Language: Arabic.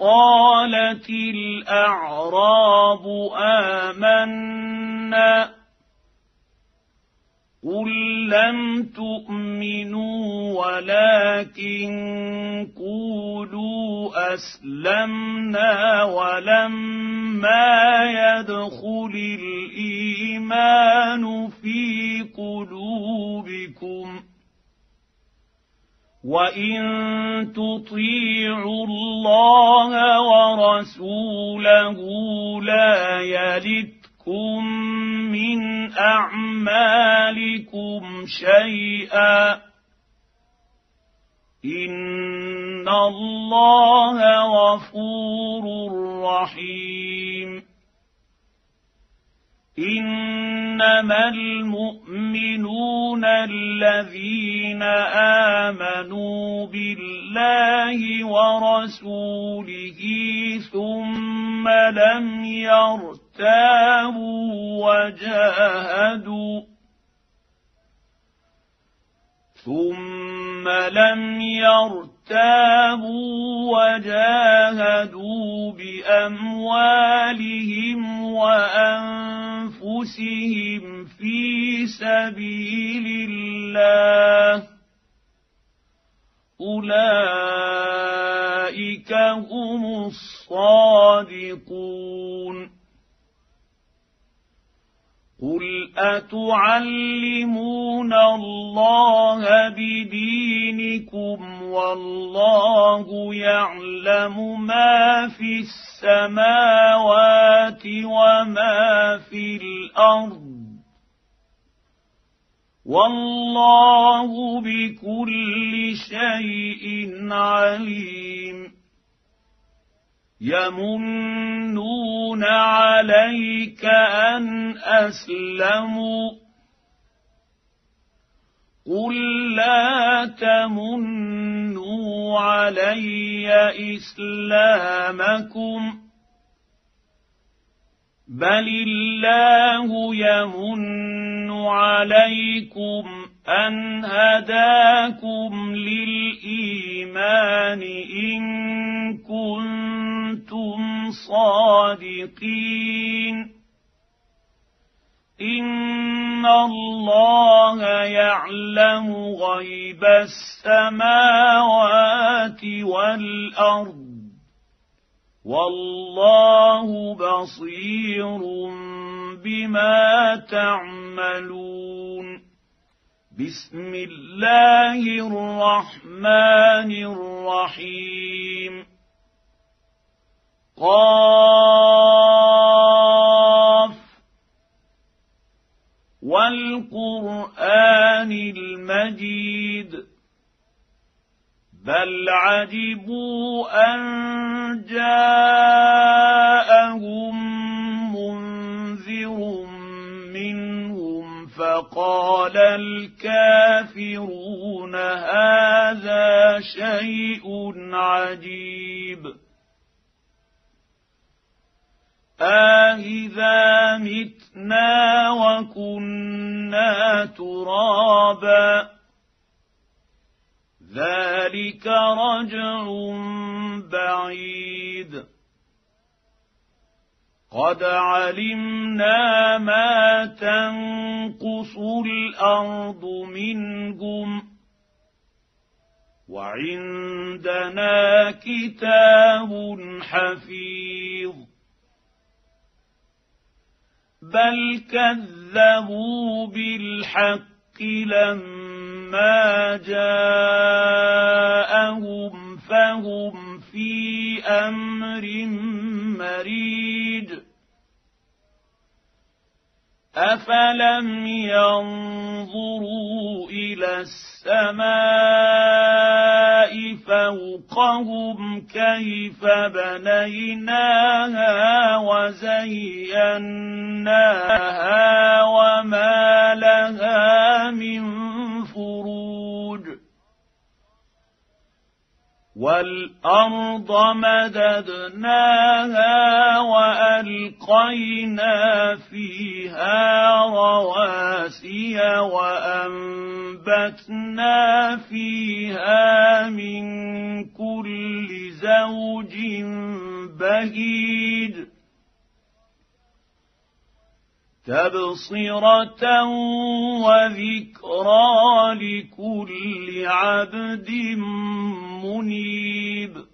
قالت الأعراب آمنا قل لم تؤمنوا ولكن قولوا أسلمنا ولما يدخل الإيمان في قلوبكم وإن تطيعوا الله ورسوله لا يلتكم من أعمالكم شيئا إن الله غفور رحيم إنما المؤمنون الذين آمنوا بالله ورسوله ثم لم يرتابوا وجاهدوا بأموالهم وأنفسهم في سبيل الله أولئك هم الصادقون قل أتعلمون الله بدينكم والله يعلم ما في السماوات وما في الأرض والله بكل شيء عليم يمنون عليك أن أسلموا قل لا تمنوا علي إسلامكم بل الله يمن عليكم أن هداكم للإيمان إن كنتم صادقين إن الله يعلم غيب السماوات والأرض والله بصير بما تعملون بسم الله الرحمن الرحيم قاف والقرآن المجيد بل عجبوا أن جاءهم منذر منهم فقال الكافرون هذا شيء عجيب أإذا متنا وكنا ترابا ذلك رجع بعيد قد علمنا ما تنقص الأرض منهم وعندنا كتاب حفيظ بل كذبوا بالحق لما جاءهم فهم في أمر مريج أفلم ينظروا إلى السماء فوقهم كيف بنيناها وزيناها وما لها من فروج والارض مددناها والقينا فيها رواسي وانبتنا فيها من كل زوج بهيج تبصره وذكرى لكل عبد منيب.